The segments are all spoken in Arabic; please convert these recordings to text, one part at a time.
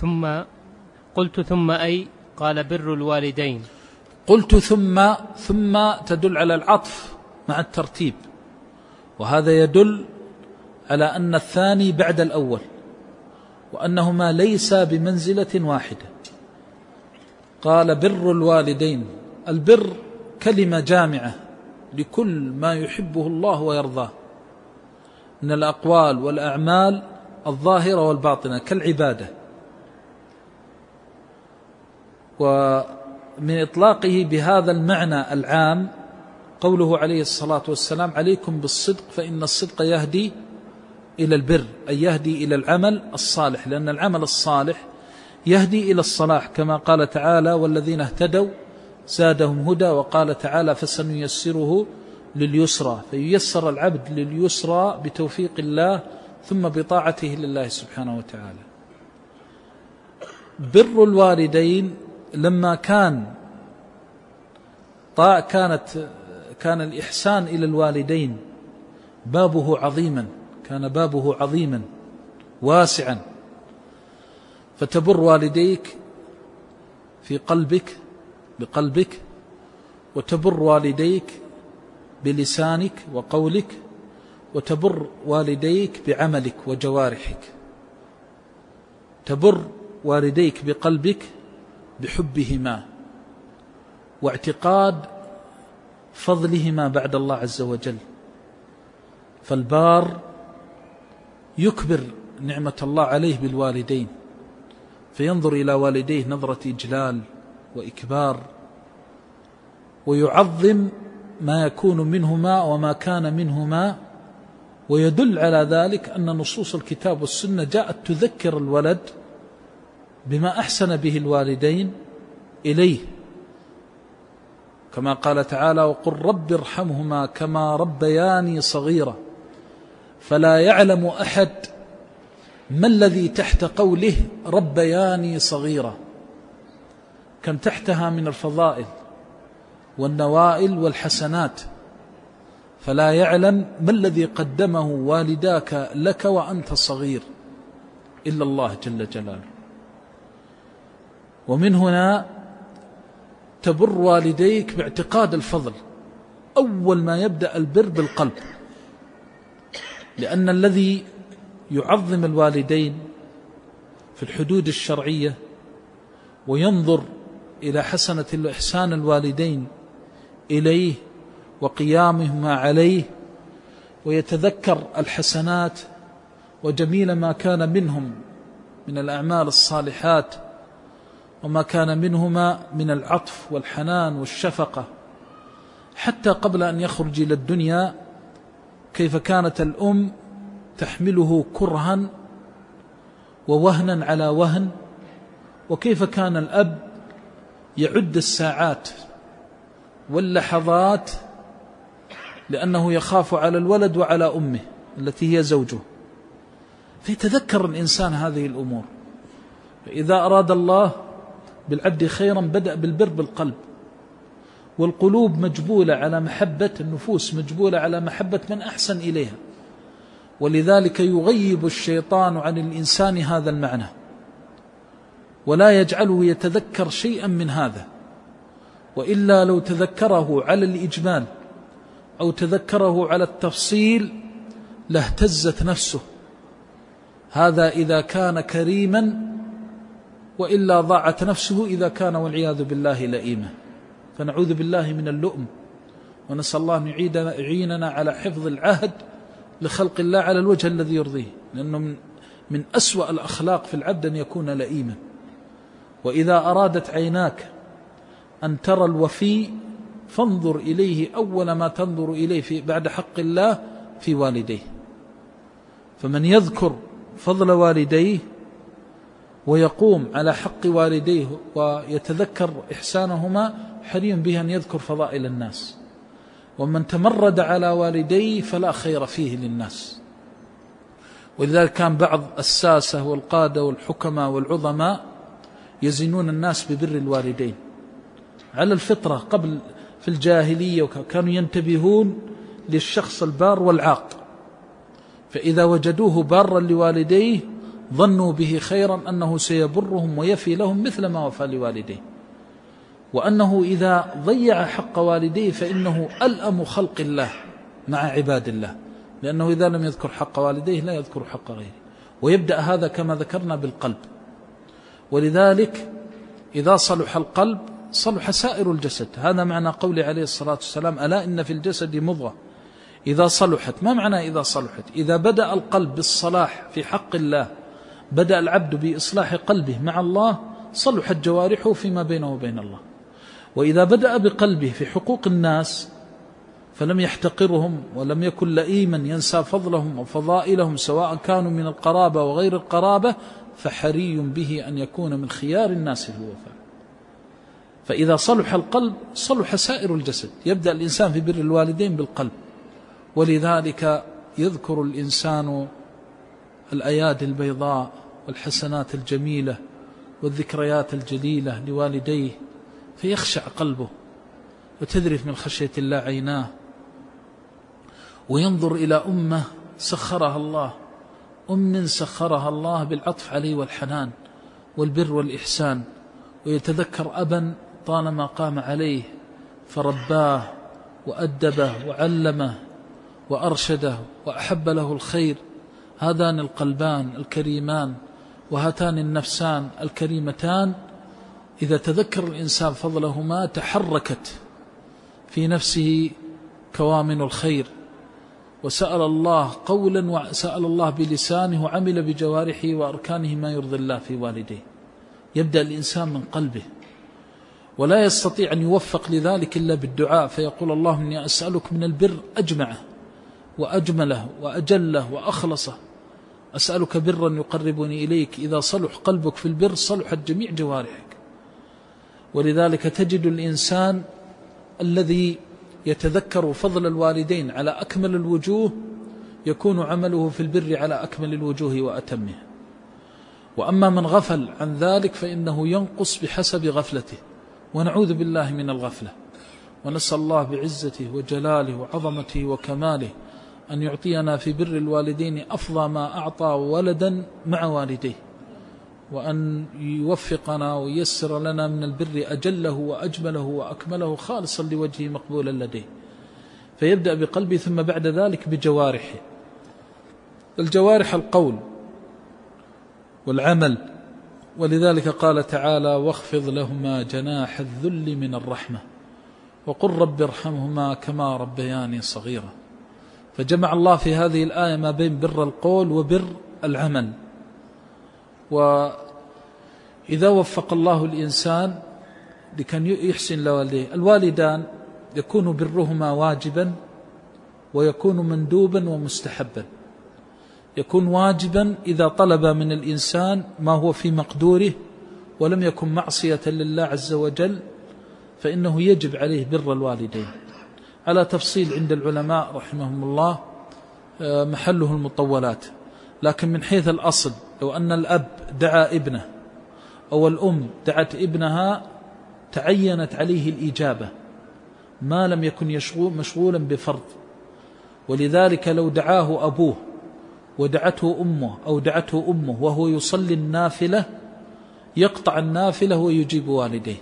قلت ثم أي؟ قال بر الوالدين. قلت ثم تدل على العطف مع الترتيب، وهذا يدل على أن الثاني بعد الأول، وأنهما ليس بمنزلة واحدة. قال بر الوالدين. البر كلمة جامعة لكل ما يحبه الله ويرضاه من الأقوال والأعمال الظاهرة والباطنة كالعبادة. ومن إطلاقه بهذا المعنى العام قوله عليه الصلاة والسلام: عليكم بالصدق فإن الصدق يهدي إلى البر، أي يهدي إلى العمل الصالح، لأن العمل الصالح يهدي إلى الصلاح، كما قال تعالى: والذين اهتدوا زادهم هدى. وقال تعالى: فسنيسره لليسرى، فييسر العبد لليسرى بتوفيق الله ثم بطاعته لله سبحانه وتعالى. بر الوالدين لما كان الإحسان إلى الوالدين بابه عظيما، كان بابه عظيما واسعا، فتبر والديك في بقلبك، وتبر والديك بلسانك وقولك، وتبر والديك بعملك وجوارحك. تبر والديك بقلبك بحبهما واعتقاد فضلهما بعد الله عز وجل. فالبار يكبر نعمة الله عليه بالوالدين، فينظر إلى والديه نظرة إجلال وإكبار، ويعظم ما يكون منهما وما كان منهما. ويدل على ذلك أن نصوص الكتاب والسنة جاءت تذكر الولد بما أحسن به الوالدين إليه، كما قال تعالى: وقل رب ارحمهما كما ربياني صغيرا. فلا يعلم أحد ما الذي تحت قوله ربياني صغيرا، كم تحتها من الفضائل والنوائل والحسنات. فلا يعلم ما الذي قدمه والداك لك وأنت صغير إلا الله جل جلاله. ومن هنا تبر والديك باعتقاد الفضل. أول ما يبدأ البر بالقلب، لأن الذي يعظم الوالدين في الحدود الشرعية وينظر إلى حسنة إحسان الوالدين إليه وقيامهما عليه، ويتذكر الحسنات وجميل ما كان منهم من الأعمال الصالحات، وما كان منهما من العطف والحنان والشفقة، حتى قبل أن يخرج إلى الدنيا كيف كانت الأم تحمله كرها ووهنا على وهن، وكيف كان الأب يعد الساعات واللحظات لأنه يخاف على الولد وعلى أمه التي هي زوجه. فيتذكر الإنسان هذه الأمور. فإذا أراد الله بالعبد خيرا بدأ بالبر بالقلب، والقلوب مجبولة على محبة، النفوس مجبولة على محبة من أحسن إليها، ولذلك يغيب الشيطان عن الإنسان هذا المعنى ولا يجعله يتذكر شيئا من هذا. وإلا لو تذكره على الإجمال أو تذكره على التفصيل لاهتزت نفسه. هذا إذا كان كريما، وإلا ضاعت نفسه إذا كان والعياذ بالله لئيما. فنعوذ بالله من اللؤم، ونسأل الله أن يعيننا على حفظ العهد لخلق الله على الوجه الذي يرضيه، لأنه من أسوأ الأخلاق في العبد أن يكون لئيما. وإذا أرادت عيناك أن ترى الوفي فانظر إليه أول ما تنظر إليه بعد حق الله في والديه. فمن يذكر فضل والديه ويقوم على حق والديه ويتذكر إحسانهما حري به أن يذكر فضائل الناس. ومن تمرد على والديه فلا خير فيه للناس. ولذلك كان بعض الساسة والقادة والحكماء والعظماء يزنون الناس ببر الوالدين على الفطرة. قبل في الجاهلية كانوا ينتبهون للشخص البار والعاق، فإذا وجدوه بارا لوالديه ظنوا به خيرا أنه سيبرهم ويفي لهم مثل ما وفى لوالديه، وأنه إذا ضيع حق والديه فإنه ألأم خلق الله مع عباد الله، لأنه إذا لم يذكر حق والديه لا يذكر حق غيره. ويبدأ هذا كما ذكرنا بالقلب، ولذلك إذا صلح القلب صلح سائر الجسد. هذا معنى قول عليه الصلاة والسلام: ألا إن في الجسد مضغة إذا صلحت. ما معنى إذا صلحت؟ إذا بدأ القلب بالصلاح في حق الله، بدأ العبد بإصلاح قلبه مع الله، صلحت جوارحه فيما بينه وبين الله. وإذا بدأ بقلبه في حقوق الناس فلم يحتقرهم ولم يكن لئيما ينسى فضلهم وفضائلهم سواء كانوا من القرابة وغير القرابة، فحري به أن يكون من خيار الناس في الوفاء. فإذا صلح القلب صلح سائر الجسد. يبدأ الإنسان في بر الوالدين بالقلب، ولذلك يذكر الإنسان الأيادي البيضاء والحسنات الجميلة والذكريات الجليلة لوالديه فيخشع قلبه وتذرف من خشية الله عيناه، وينظر إلى أمه سخرها الله، سخرها الله بالعطف عليه والحنان والبر والإحسان، ويتذكر أبا طالما قام عليه فرباه وأدبه وعلمه وأرشده وأحب له الخير. هذان القلبان الكريمان وهاتان النفسان الكريمتان إذا تذكر الإنسان فضلهما تحركت في نفسه كوامن الخير، وسأل الله قولا وسأل الله بلسانه وعمل بجوارحه وأركانه ما يرضي الله في والديه. يبدأ الإنسان من قلبه، ولا يستطيع أن يوفق لذلك إلا بالدعاء، فيقول: اللهم إني أسألك من البر أجمعه وأجمله وأجله وأخلصه، أسألك برا يقربني إليك. إذا صلح قلبك في البر صلحت جميع جوارحك. ولذلك تجد الإنسان الذي يتذكر فضل الوالدين على أكمل الوجوه يكون عمله في البر على أكمل الوجوه وأتمه. وأما من غفل عن ذلك فإنه ينقص بحسب غفلته، ونعوذ بالله من الغفلة، ونسأل الله بعزته وجلاله وعظمته وكماله أن يعطينا في بر الوالدين أفضل ما أعطى ولدا مع والديه، وأن يوفقنا وييسر لنا من البر أجله وأجمله وأكمله خالصا لوجهه مقبولا لديه. فيبدأ بقلبه ثم بعد ذلك بجوارحه. الجوارح القول والعمل، ولذلك قال تعالى: واخفض لهما جناح الذل من الرحمة وقل رب ارحمهما كما ربياني صغيرا. فجمع الله في هذه الآية ما بين بر القول وبر العمل. وإذا وفق الله الإنسان لكن يحسن لوالديه، الوالدان يكون برهما واجبا ويكون مندوبا ومستحبا. يكون واجبا إذا طلب من الإنسان ما هو في مقدوره ولم يكن معصية لله عز وجل فإنه يجب عليه بر الوالدين، على تفصيل عند العلماء رحمهم الله محله المطولات. لكن من حيث الأصل لو أن الأب دعا ابنه أو الأم دعت ابنها تعينت عليه الإجابة ما لم يكن مشغولا بفرض. ولذلك لو دعاه أبوه ودعته أمه أو دعته أمه وهو يصلي النافلة يقطع النافلة ويجيب والديه،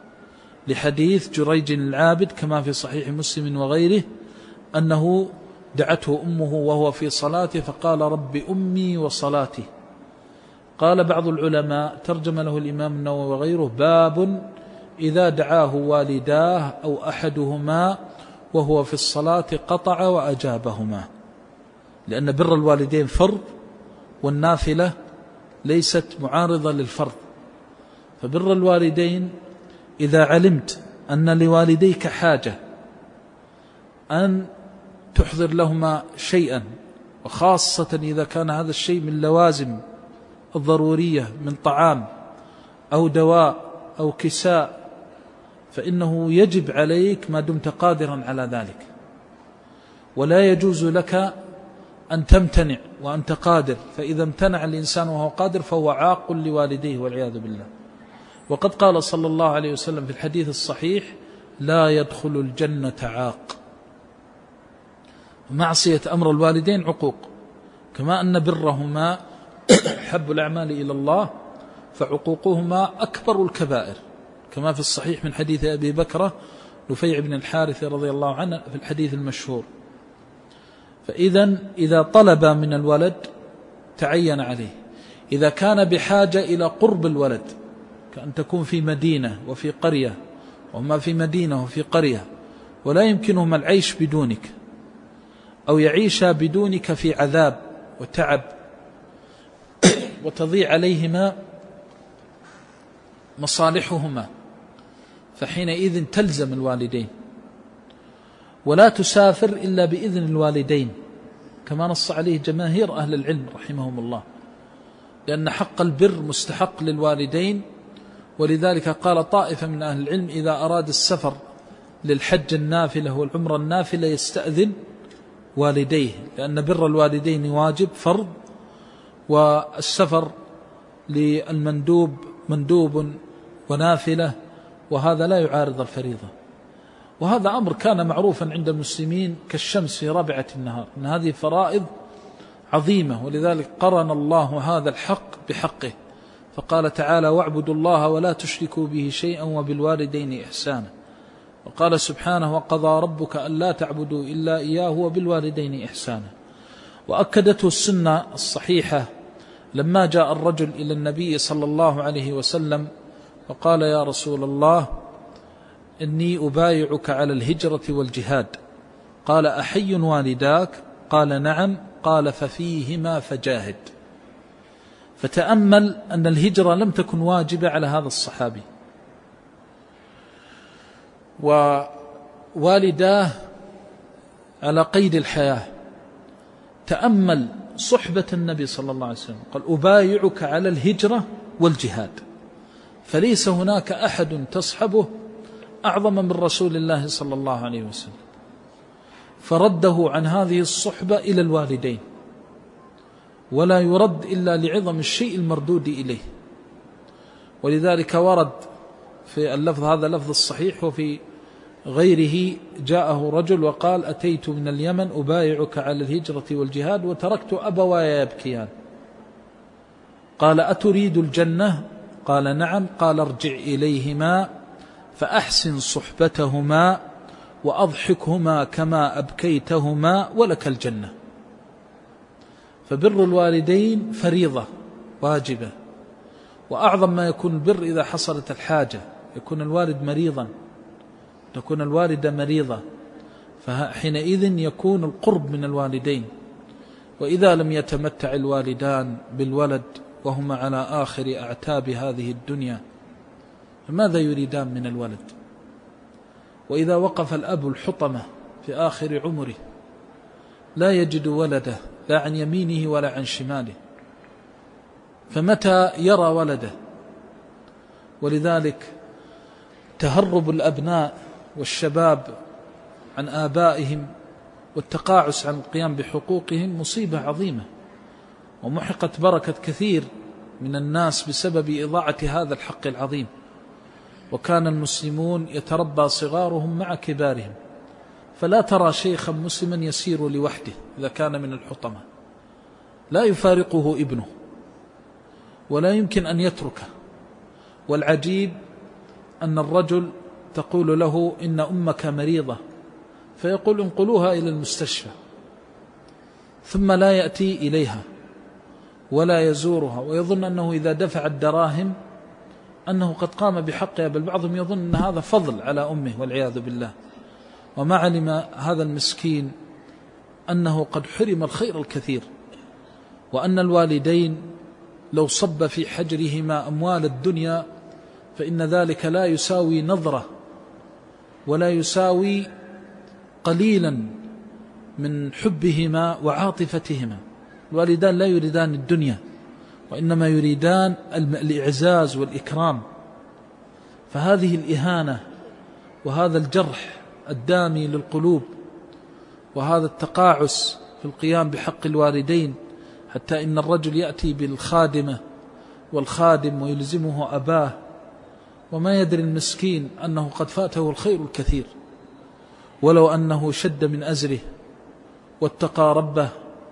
لحديث جريج العابد كما في صحيح مسلم وغيره أنه دعته أمه وهو في صلاته فقال: رب أمي وصلاتي. قال بعض العلماء ترجم له الإمام النووي وغيره: باب إذا دعاه والداه أو أحدهما وهو في الصلاة قطع وأجابهما، لأن بر الوالدين فرض والنافلة ليست معارضة للفرض. فبر الوالدين إذا علمت أن لوالديك حاجة أن تحضر لهما شيئا، وخاصة إذا كان هذا الشيء من لوازم الضرورية من طعام أو دواء أو كساء، فإنه يجب عليك ما دمت قادرا على ذلك، ولا يجوز لك أن تمتنع وأنت قادر. فإذا امتنع الإنسان وهو قادر فهو عاق لوالديه والعياذ بالله. وقد قال صلى الله عليه وسلم في الحديث الصحيح: لا يدخل الجنة عاق. معصية أمر الوالدين عقوق، كما أن برهما أحب الأعمال إلى الله فعقوقهما أكبر الكبائر، كما في الصحيح من حديث أبي بكرة نفيع بن الحارث رضي الله عنه في الحديث المشهور. إذا طلب من الولد تعين عليه، إذا كان بحاجة إلى قرب الولد كأن تكون في مدينة وفي قرية، وهما في مدينة وفي قرية ولا يمكنهما العيش بدونك، أو يعيش بدونك في عذاب وتعب وتضيع عليهما مصالحهما، فحينئذ تلزم الوالدين، ولا تسافر إلا بإذن الوالدين كما نص عليه جماهير أهل العلم رحمهم الله، لأن حق البر مستحق للوالدين. ولذلك قال طائفة من أهل العلم إذا أراد السفر للحج النافلة والعمرة النافلة يستأذن والديه، لأن بر الوالدين واجب فرض، والسفر للمندوب مندوب ونافلة، وهذا لا يعارض الفريضة. وهذا أمر كان معروفا عند المسلمين كالشمس في رابعة النهار، أن هذه فرائض عظيمة، ولذلك قرن الله هذا الحق بحقه فقال تعالى واعبدوا الله ولا تشركوا به شيئا وبالوالدين إحسانا. وقال سبحانه وقضى ربك ألا تعبدوا إلا إياه وبالوالدين إحسانا. وأكدته السنة الصحيحة لما جاء الرجل إلى النبي صلى الله عليه وسلم وقال يا رسول الله إني أبايعك على الهجرة والجهاد، قال أحي والداك؟ قال نعم، قال ففيهما فجاهد. فتأمل أن الهجرة لم تكن واجبة على هذا الصحابي، ووالداه على قيد الحياة. تأمل صحبة النبي صلى الله عليه وسلم، قال أبايعك على الهجرة والجهاد، فليس هناك أحد تصحبه أعظم من رسول الله صلى الله عليه وسلم، فرده عن هذه الصحبة إلى الوالدين، ولا يرد إلا لعظم الشيء المردود إليه. ولذلك ورد في اللفظ هذا لفظ الصحيح، وفي غيره جاءه رجل وقال أتيت من اليمن أبايعك على الهجرة والجهاد وتركت أبواي يبكيان، قال أتريد الجنة؟ قال نعم، قال ارجع إليهما فأحسن صحبتهما وأضحكهما كما أبكيتهما ولك الجنة. فبر الوالدين فريضة واجبة، وأعظم ما يكون البر إذا حصلت الحاجة، يكون الوالد مريضا، تكون الوالدة مريضة، فحينئذ يكون القرب من الوالدين. وإذا لم يتمتع الوالدان بالولد وهما على آخر أعتاب هذه الدنيا فماذا يريدان من الولد؟ وإذا وقف الأب الحطمة في آخر عمره لا يجد ولده لا عن يمينه ولا عن شماله، فمتى يرى ولده؟ ولذلك تهرب الأبناء والشباب عن آبائهم والتقاعس عن القيام بحقوقهم مصيبة عظيمة، ومحقت بركة كثير من الناس بسبب إضاعة هذا الحق العظيم. وكان المسلمون يتربى صغارهم مع كبارهم، فلا ترى شيخا مسلما يسير لوحده إذا كان من الحطمة، لا يفارقه ابنه ولا يمكن أن يتركه. والعجيب أن الرجل تقول له إن أمك مريضة، فيقول انقلوها إلى المستشفى، ثم لا يأتي إليها ولا يزورها، ويظن أنه إذا دفع الدراهم أنه قد قام بحقها، بل بعضهم يظن أن هذا فضل على أمه والعياذ بالله. وما علم هذا المسكين أنه قد حرم الخير الكثير، وأن الوالدين لو صب في حجرهما أموال الدنيا فإن ذلك لا يساوي نظرة ولا يساوي قليلا من حبهما وعاطفتهما. الوالدان لا يريدان الدنيا، وإنما يريدان الإعزاز والإكرام. فهذه الإهانة وهذا الجرح الدامي للقلوب وهذا التقاعس في القيام بحق الوالدين، حتى إن الرجل يأتي بالخادمة والخادم ويلزمه أباه، وما يدري المسكين أنه قد فاته الخير الكثير، ولو أنه شد من أزره واتقى ربه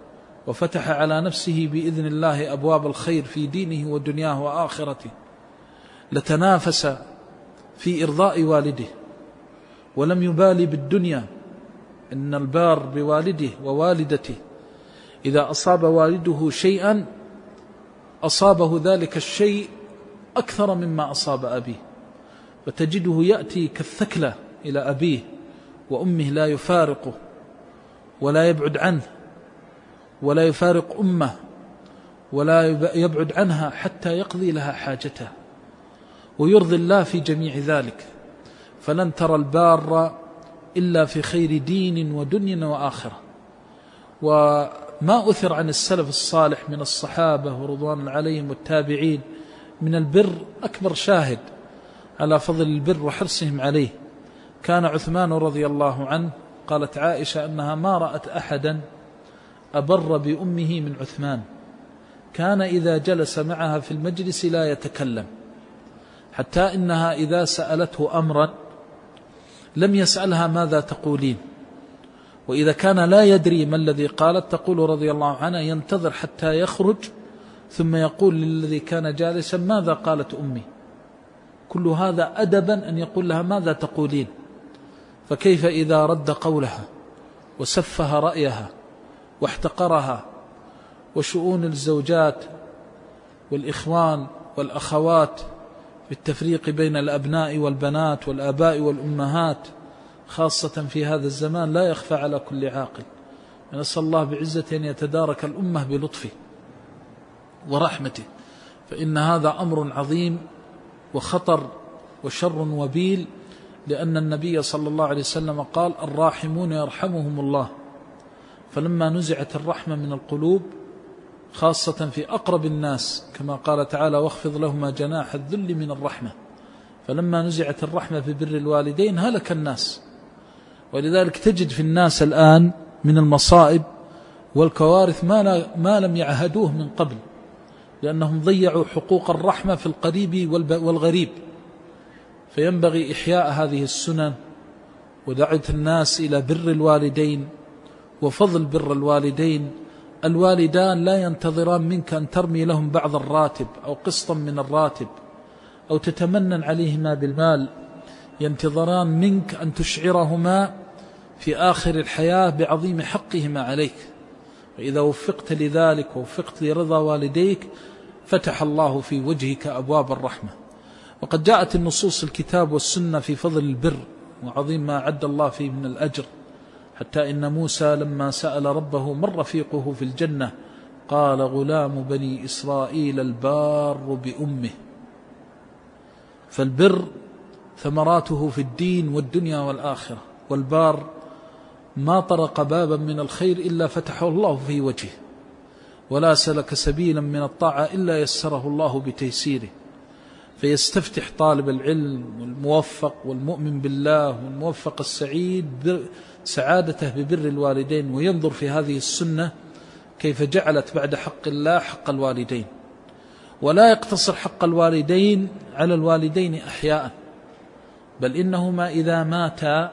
وفتح على نفسه بإذن الله أبواب الخير في دينه ودنياه وآخرته لتنافس في إرضاء والده ولم يبالي بالدنيا. إن البار بوالده ووالدته إذا أصاب والده شيئا أصابه ذلك الشيء أكثر مما أصاب أبيه، فتجده يأتي كالثكلى إلى أبيه وأمه لا يفارقه ولا يبعد عنه ولا يفارق أمه ولا يبعد عنها حتى يقضي لها حاجتها، ويرضي الله في جميع ذلك. فلن ترى البار إلا في خير دين ودنيا وآخرة. وما أثر عن السلف الصالح من الصحابة ورضوان عليهم والتابعين من البر أكبر شاهد على فضل البر وحرصهم عليه كان عثمان رضي الله عنه. قالت عائشة أنها ما رأت أحدا أبر بأمه من عثمان، كان إذا جلس معها في المجلس لا يتكلم، حتى إنها إذا سألته أمرا لم يسألها ماذا تقولين، وإذا كان لا يدري ما الذي قالت تقول رضي الله عنها ينتظر حتى يخرج ثم يقول للذي كان جالسا ماذا قالت أمي. كل هذا أدبا أن يقول لها ماذا تقولين. فكيف إذا رد قولها وسفه رأيها واحتقرها. وشؤون الزوجات والإخوان والأخوات بالتفريق بين الأبناء والبنات والآباء والأمهات خاصة في هذا الزمان لا يخفى على كل عاقل. نسأل الله بعزة أن يتدارك الأمة بلطفه ورحمته، فإن هذا أمر عظيم وخطر وشر وبيل، لأن النبي صلى الله عليه وسلم قال الراحمون يرحمهم الله. فلما نزعت الرحمة من القلوب خاصة في أقرب الناس كما قال تعالى واخفض لهما جناح الذل من الرحمة، فلما نزعت الرحمة في بر الوالدين هلك الناس. ولذلك تجد في الناس الآن من المصائب والكوارث ما لم يعهدوه من قبل، لأنهم ضيعوا حقوق الرحمة في القريب والغريب. فينبغي إحياء هذه السنن ودعوة الناس إلى بر الوالدين وفضل بر الوالدين. الوالدان لا ينتظران منك أن ترمي لهم بعض الراتب أو قسطا من الراتب أو تتمنن عليهما بالمال، ينتظران منك أن تشعرهما في آخر الحياة بعظيم حقهما عليك. وإذا وفقت لذلك ووفقت لرضا والديك فتح الله في وجهك أبواب الرحمة. وقد جاءت النصوص الكتاب والسنة في فضل البر وعظيم ما أعد الله فيه من الأجر، حتى إن موسى لما سأل ربه من رفيقه في الجنة قال غلام بني إسرائيل البار بأمه. فالبر ثمراته في الدين والدنيا والآخرة، والبار ما طرق بابا من الخير إلا فتحه الله في وجهه، ولا سلك سبيلا من الطاعة إلا يسره الله بتيسيره. فيستفتح طالب العلم والموفق والمؤمن بالله والموفق السعيد سعادته ببر الوالدين، وينظر في هذه السنة كيف جعلت بعد حق الله حق الوالدين، ولا يقتصر حق الوالدين على الوالدين أحياء، بل إنهما إذا ماتا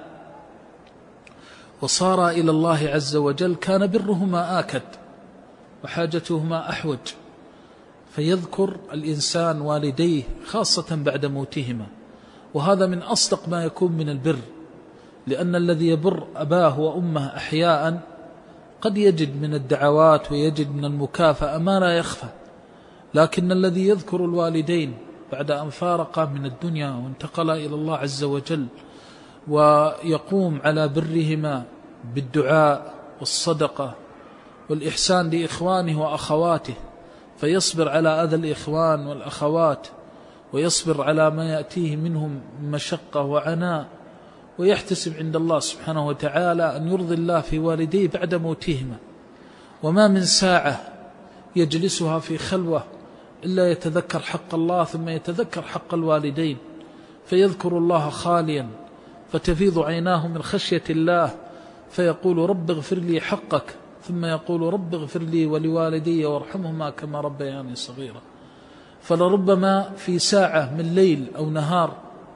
وصار إلى الله عز وجل كان برهما آكد وحاجتهما أحوج. فيذكر الإنسان والديه خاصة بعد موتهما، وهذا من أصدق ما يكون من البر، لأن الذي يبر أباه وأمه أحياء قد يجد من الدعوات ويجد من المكافأة ما لا يخفى، لكن الذي يذكر الوالدين بعد أن فارقا من الدنيا وانتقلا إلى الله عز وجل ويقوم على برهما بالدعاء والصدقة والإحسان لإخوانه وأخواته، فيصبر على أذى الإخوان والأخوات، ويصبر على ما يأتيه منهم مشقة وعناء، ويحتسب عند الله سبحانه وتعالى أن يرضي الله في والديه بعد موتهما. وما من ساعة يجلسها في خلوة إلا يتذكر حق الله ثم يتذكر حق الوالدين، فيذكر الله خاليا فتفيض عيناه من خشية الله، فيقول رب اغفر لي حقك، ثم يقول رب اغفر لي ولوالدي وارحمهما كما ربياني صغيرا. فلربما في ساعة من ليل أو نهار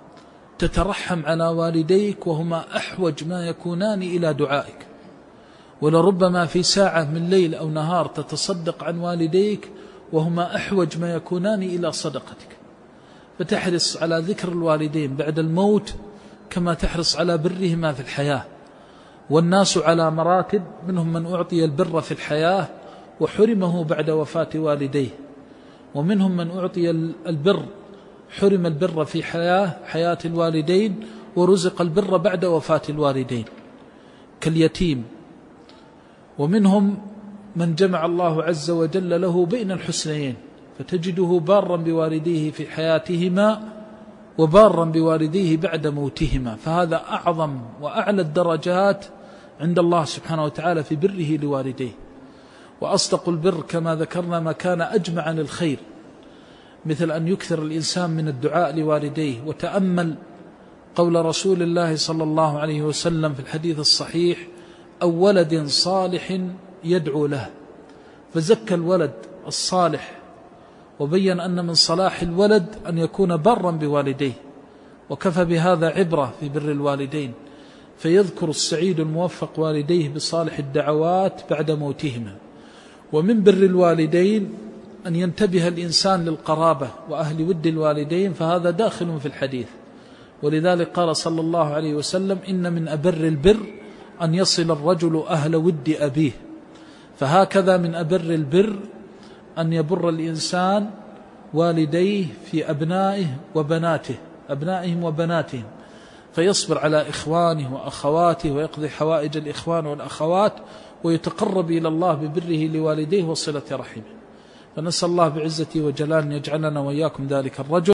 تترحم على والديك وهما أحوج ما يكونان إلى دعائك، ولربما في ساعة من ليل أو نهار تتصدق عن والديك وهما أحوج ما يكونان إلى صدقتك، فتحرص على ذكر الوالدين بعد الموت كما تحرص على برهما في الحياة. والناس على مراتب، منهم من أعطي البر في الحياة وحرمه بعد وفاة والديه، ومنهم من أعطي البر حرم البر في حياة الوالدين ورزق البر بعد وفاة الوالدين كاليتيم. ومنهم من جمع الله عز وجل له بين الحسنيين، فتجده بارا بوالديه في حياتهما وبارا بوالديه بعد موتهما، فهذا أعظم وأعلى الدرجات عند الله سبحانه وتعالى في بره لوالديه. وأصدق البر كما ذكرنا ما كان أجمع عن الخير، مثل أن يكثر الإنسان من الدعاء لوالديه. وتأمل قول رسول الله صلى الله عليه وسلم في الحديث الصحيح: أو ولد صالح يدعو له، فزكى الولد الصالح وبين أن من صلاح الولد أن يكون برا بوالديه، وكفى بهذا عبرة في بر الوالدين. فيذكر السعيد الموفق والديه بصالح الدعوات بعد موتهما. ومن بر الوالدين أن ينتبه الإنسان للقرابة وأهل ود الوالدين، فهذا داخل في الحديث. ولذلك قال صلى الله عليه وسلم: إن من أبر البر أن يصل الرجل أهل ود أبيه. فهكذا من أبر البر أن يبر الإنسان والديه في أبنائهم وبناتهم، فيصبر على إخوانه وأخواته ويقضي حوائج الإخوان والأخوات، ويتقرب إلى الله ببره لوالديه وصلة رحمه. فنسأل الله بعزته وجلاله أن يجعلنا وإياكم ذلك الرجل.